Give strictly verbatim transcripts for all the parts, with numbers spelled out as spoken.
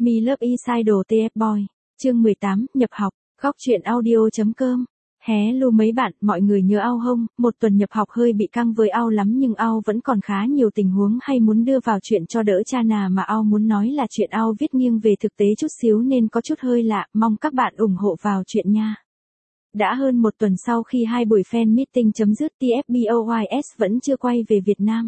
Me Love Idol tê ép Boy. Chương mười tám, nhập học. Góc truyện audio.com. Hello mấy bạn, mọi người nhớ Ao hông? Một tuần nhập học hơi bị căng với Ao lắm nhưng Ao vẫn còn khá nhiều tình huống hay muốn đưa vào chuyện cho đỡ cha nà mà Ao muốn nói là chuyện Ao viết nghiêng về thực tế chút xíu nên có chút hơi lạ, mong các bạn ủng hộ vào chuyện nha. Đã hơn một tuần sau khi hai buổi fan meeting chấm dứt, tê ép Boys vẫn chưa quay về Việt Nam.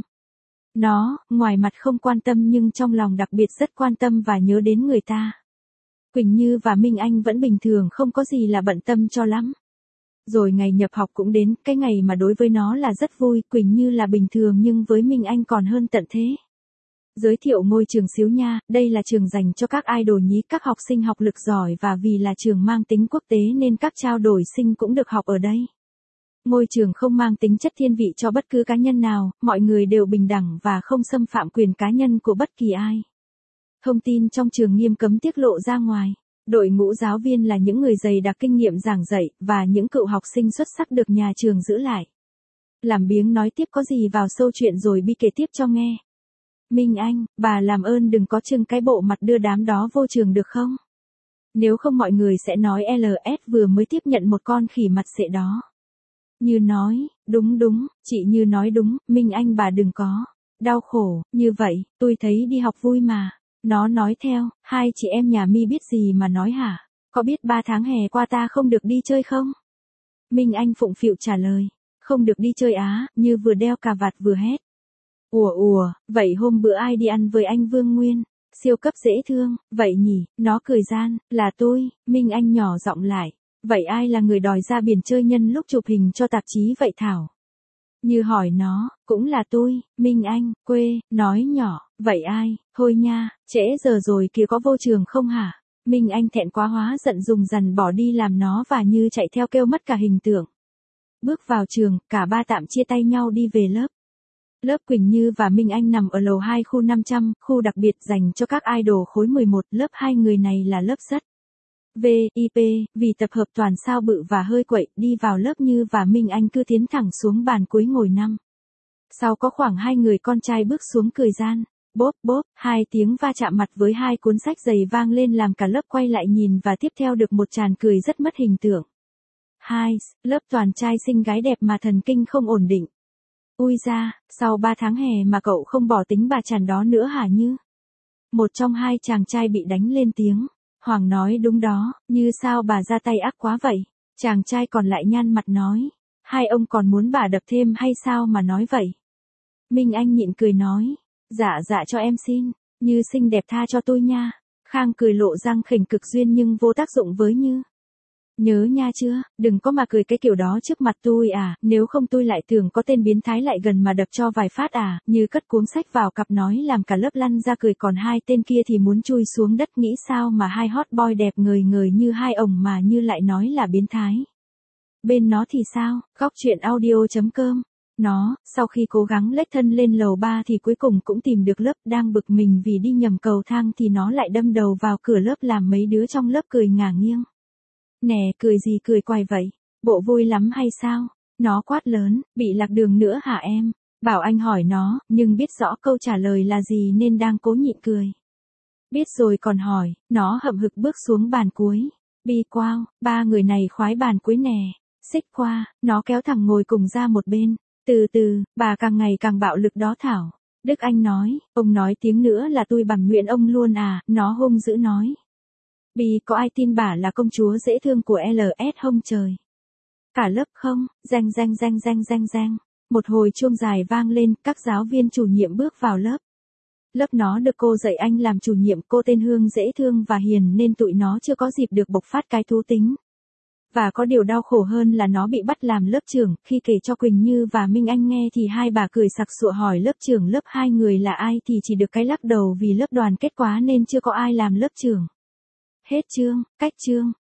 Nó, ngoài mặt không quan tâm nhưng trong lòng đặc biệt rất quan tâm và nhớ đến người ta. Quỳnh Như và Minh Anh vẫn bình thường không có gì là bận tâm cho lắm. Rồi ngày nhập học cũng đến, cái ngày mà đối với nó là rất vui, Quỳnh Như là bình thường nhưng với Minh Anh còn hơn tận thế. Giới thiệu ngôi trường xíu nha, đây là trường dành cho các idol nhí, các học sinh học lực giỏi và vì là trường mang tính quốc tế nên các trao đổi sinh cũng được học ở đây. Ngôi trường không mang tính chất thiên vị cho bất cứ cá nhân nào, mọi người đều bình đẳng và không xâm phạm quyền cá nhân của bất kỳ ai. Thông tin trong trường nghiêm cấm tiết lộ ra ngoài. Đội ngũ giáo viên là những người dày đặc kinh nghiệm giảng dạy và những cựu học sinh xuất sắc được nhà trường giữ lại. Làm biếng nói tiếp có gì vào sâu chuyện rồi Bi kể tiếp cho nghe. Minh Anh, bà làm ơn đừng có trưng cái bộ mặt đưa đám đó vô trường được không? Nếu không mọi người sẽ nói lờ ét vừa mới tiếp nhận một con khỉ mặt xệ đó. Như nói, đúng đúng, chị Như nói đúng, Minh Anh bà đừng có đau khổ, như vậy, tôi thấy đi học vui mà. Nó nói theo, hai chị em nhà Mi biết gì mà nói hả? Có biết ba tháng hè qua ta không được đi chơi không? Minh Anh phụng phịu trả lời, không được đi chơi á, Như vừa đeo cà vạt vừa hét. Ủa ủa, vậy hôm bữa ai đi ăn với anh Vương Nguyên? Siêu cấp dễ thương, vậy nhỉ, nó cười gian, là tôi, Minh Anh nhỏ giọng lại. Vậy ai là người đòi ra biển chơi nhân lúc chụp hình cho tạp chí vậy Thảo? Như hỏi nó, cũng là tôi, Minh Anh, quê, nói nhỏ, vậy ai, thôi nha, trễ giờ rồi kìa có vô trường không hả? Minh Anh thẹn quá hóa giận dùng dằn bỏ đi làm nó và Như chạy theo kêu mất cả hình tượng. Bước vào trường, cả ba tạm chia tay nhau đi về lớp. Lớp Quỳnh Như và Minh Anh nằm ở lầu hai khu năm trăm, khu đặc biệt dành cho các idol khối mười một, lớp hai người này là lớp rất vê i pê, vì tập hợp toàn sao bự và hơi quậy, đi vào lớp Như và Minh Anh cứ tiến thẳng xuống bàn cuối ngồi năm. Sau có khoảng hai người con trai bước xuống cười gian, bốp bốp, hai tiếng va chạm mặt với hai cuốn sách dày vang lên làm cả lớp quay lại nhìn và tiếp theo được một tràng cười rất mất hình tượng. Hai, lớp toàn trai xinh gái đẹp mà thần kinh không ổn định. Ui ra, sau ba tháng hè mà cậu không bỏ tính bà chằn đó nữa hả Như? Một trong hai chàng trai bị đánh lên tiếng. Hoàng nói đúng đó, Như sao bà ra tay ác quá vậy? Chàng trai còn lại nhăn mặt nói. Hai ông còn muốn bà đập thêm hay sao mà nói vậy? Minh Anh nhịn cười nói. Dạ dạ cho em xin, Như xinh đẹp tha cho tôi nha. Khang cười lộ răng khỉnh cực duyên nhưng vô tác dụng với Như. Nhớ nha chưa, đừng có mà cười cái kiểu đó trước mặt tôi à, nếu không tôi lại tưởng có tên biến thái lại gần mà đập cho vài phát à, Như cất cuống sách vào cặp nói làm cả lớp lăn ra cười còn hai tên kia thì muốn chui xuống đất nghĩ sao mà hai hot boy đẹp ngời ngời như hai ổng mà Như lại nói là biến thái. Bên nó thì sao, góc truyện audio.com. Nó, sau khi cố gắng lết thân lên lầu ba thì cuối cùng cũng tìm được lớp, đang bực mình vì đi nhầm cầu thang thì nó lại đâm đầu vào cửa lớp làm mấy đứa trong lớp cười ngả nghiêng. Nè, cười gì cười quài vậy? Bộ vui lắm hay sao? Nó quát lớn, bị lạc đường nữa hả em? Bảo anh hỏi nó, nhưng biết rõ câu trả lời là gì nên đang cố nhịn cười. Biết rồi còn hỏi, nó hậm hực bước xuống bàn cuối. Bi quao, ba người này khoái bàn cuối nè. Xích qua, nó kéo thẳng ngồi cùng ra một bên. Từ từ, bà càng ngày càng bạo lực đó Thảo. Đức Anh nói, ông nói tiếng nữa là tôi bằng nhuyễn ông luôn à, nó hung dữ nói. Bi có ai tin bà là công chúa dễ thương của lờ ét không trời? Cả lớp không, reng reng reng reng reng reng. Một hồi chuông dài vang lên, các giáo viên chủ nhiệm bước vào lớp. Lớp nó được cô dạy anh làm chủ nhiệm, cô tên Hương dễ thương và hiền nên tụi nó chưa có dịp được bộc phát cái thú tính. Và có điều đau khổ hơn là nó bị bắt làm lớp trưởng, khi kể cho Quỳnh Như và Minh Anh nghe thì hai bà cười sặc sụa hỏi lớp trưởng lớp hai người là ai thì chỉ được cái lắc đầu vì lớp đoàn kết quá nên chưa có ai làm lớp trưởng. Hết chương, cách chương.